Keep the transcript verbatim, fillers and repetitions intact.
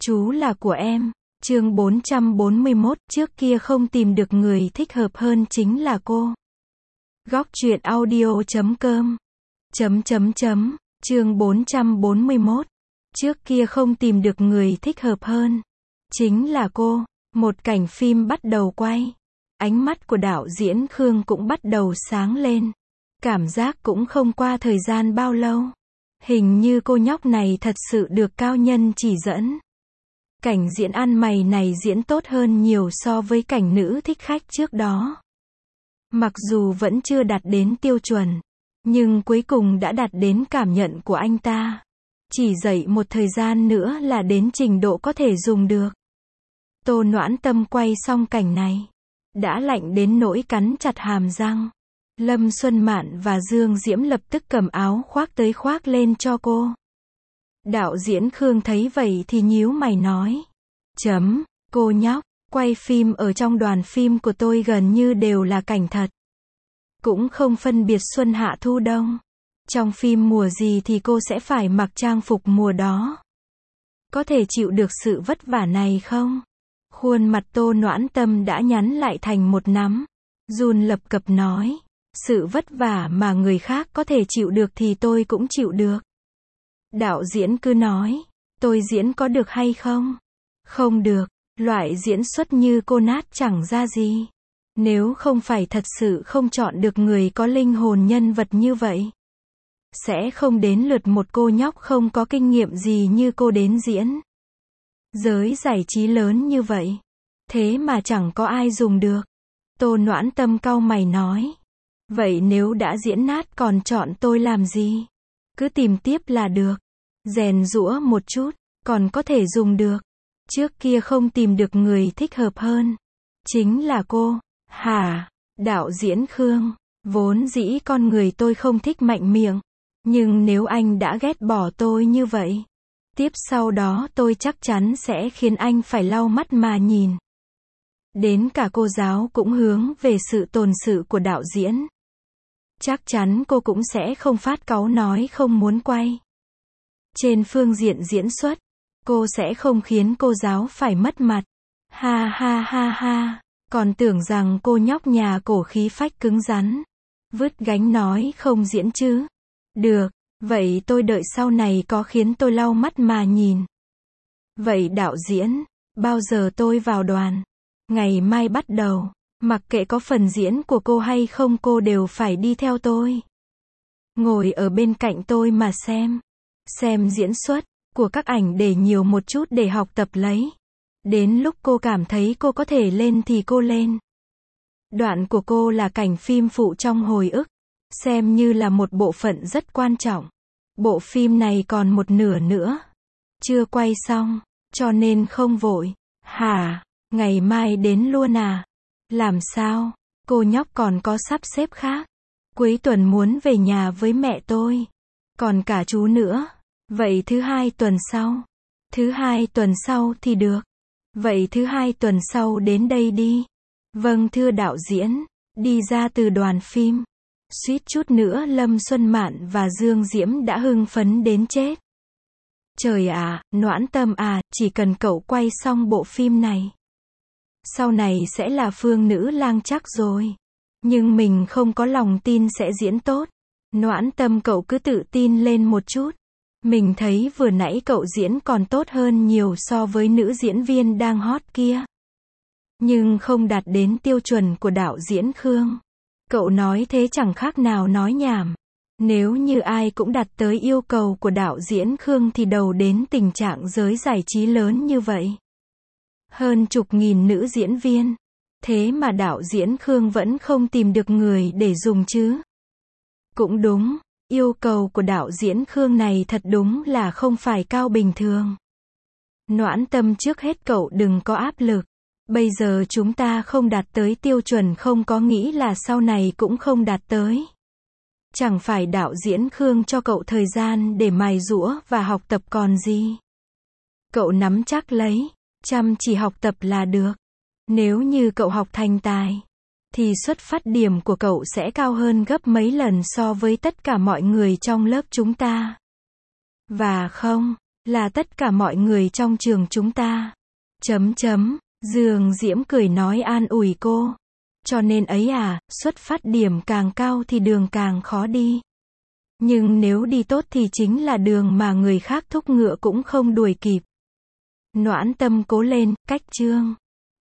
Chú là của em. Chương bốn trăm bốn mươi mốt, trước kia không tìm được người thích hợp hơn chính là cô. Góc truyện audio chấm com. Chấm chấm chấm. Chương bốn trăm bốn mươi mốt. Trước kia không tìm được người thích hợp hơn. Chính là cô. Một cảnh phim bắt đầu quay. Ánh mắt của đạo diễn Khương cũng bắt đầu sáng lên. Cảm giác cũng không qua thời gian bao lâu. Hình như cô nhóc này thật sự được cao nhân chỉ dẫn. Cảnh diễn ăn mày này diễn tốt hơn nhiều so với cảnh nữ thích khách trước đó. Mặc dù vẫn chưa đạt đến tiêu chuẩn, nhưng cuối cùng đã đạt đến cảm nhận của anh ta. Chỉ dậy một thời gian nữa là đến trình độ có thể dùng được. Tô Noãn Tâm quay xong cảnh này, đã lạnh đến nỗi cắn chặt hàm răng. Lâm Xuân Mạn và Dương Diễm lập tức cầm áo khoác tới khoác lên cho cô. Đạo diễn Khương thấy vậy thì nhíu mày nói. Chấm, cô nhóc, quay phim ở trong đoàn phim của tôi gần như đều là cảnh thật. Cũng không phân biệt xuân hạ thu đông. Trong phim mùa gì thì cô sẽ phải mặc trang phục mùa đó. Có thể chịu được sự vất vả này không? Khuôn mặt Tô Noãn Tâm đã nhắn lại thành một nắm. Run lập cập nói. Sự vất vả mà người khác có thể chịu được thì tôi cũng chịu được. Đạo diễn cứ nói, tôi diễn có được hay không? Không được, loại diễn xuất như cô nát chẳng ra gì. Nếu không phải thật sự không chọn được người có linh hồn nhân vật như vậy, sẽ không đến lượt một cô nhóc không có kinh nghiệm gì như cô đến diễn. Giới giải trí lớn như vậy, thế mà chẳng có ai dùng được. Tô Noãn Tâm cau mày nói. Vậy nếu đã diễn nát còn chọn tôi làm gì? Cứ tìm tiếp là được. Rèn giũa một chút, còn có thể dùng được. Trước kia không tìm được người thích hợp hơn. Chính là cô. Hả? Đạo diễn Khương. Vốn dĩ con người tôi không thích mạnh miệng. Nhưng nếu anh đã ghét bỏ tôi như vậy, tiếp sau đó tôi chắc chắn sẽ khiến anh phải lau mắt mà nhìn. Đến cả cô giáo cũng hướng về sự tồn sự của đạo diễn. Chắc chắn cô cũng sẽ không phát cáu nói không muốn quay. Trên phương diện diễn xuất, cô sẽ không khiến cô giáo phải mất mặt. Ha ha ha ha, còn tưởng rằng cô nhóc nhà cổ khí phách cứng rắn. Vứt gánh nói không diễn chứ. Được, vậy tôi đợi sau này có khiến tôi lau mắt mà nhìn. Vậy đạo diễn, bao giờ tôi vào đoàn? Ngày mai bắt đầu. Mặc kệ có phần diễn của cô hay không cô đều phải đi theo tôi. Ngồi ở bên cạnh tôi mà xem. Xem diễn xuất của các ảnh để nhiều một chút để học tập lấy. Đến lúc cô cảm thấy cô có thể lên thì cô lên. Đoạn của cô là cảnh phim phụ trong hồi ức. Xem như là một bộ phận rất quan trọng. Bộ phim này còn một nửa nữa. Chưa quay xong, cho nên không vội. Hả? Ngày mai đến luôn à? Làm sao? Cô nhóc còn có sắp xếp khác. Cuối tuần muốn về nhà với mẹ tôi. Còn cả chú nữa. Vậy thứ hai tuần sau. Thứ hai tuần sau thì được. Vậy thứ hai tuần sau đến đây đi. Vâng thưa đạo diễn. Đi ra từ đoàn phim. Suýt chút nữa Lâm Xuân Mạn và Dương Diễm đã hưng phấn đến chết. Trời ạ, Noãn Tâm à, chỉ cần cậu quay xong bộ phim này. Sau này sẽ là Phương Nữ Lang chắc rồi. Nhưng mình không có lòng tin sẽ diễn tốt. Noãn Tâm cậu cứ tự tin lên một chút. Mình thấy vừa nãy cậu diễn còn tốt hơn nhiều so với nữ diễn viên đang hot kia. Nhưng không đạt đến tiêu chuẩn của đạo diễn Khương. Cậu nói thế chẳng khác nào nói nhảm. Nếu như ai cũng đạt tới yêu cầu của đạo diễn Khương thì đầu đến tình trạng giới giải trí lớn như vậy. Hơn chục nghìn nữ diễn viên. Thế mà đạo diễn Khương vẫn không tìm được người để dùng chứ. Cũng đúng, yêu cầu của đạo diễn Khương này thật đúng là không phải cao bình thường. Noãn Tâm trước hết cậu đừng có áp lực. Bây giờ chúng ta không đạt tới tiêu chuẩn không có nghĩ là sau này cũng không đạt tới. Chẳng phải đạo diễn Khương cho cậu thời gian để mài giũa và học tập còn gì. Cậu nắm chắc lấy. Chăm chỉ học tập là được. Nếu như cậu học thành tài, thì xuất phát điểm của cậu sẽ cao hơn gấp mấy lần so với tất cả mọi người trong lớp chúng ta. Và không, Là tất cả mọi người trong trường chúng ta. Chấm chấm. Dương Diễm cười nói an ủi cô. Cho nên ấy à, xuất phát điểm càng cao thì đường càng khó đi. Nhưng nếu đi tốt thì chính là đường mà người khác thúc ngựa cũng không đuổi kịp. Noãn Tâm cố lên, cách chương.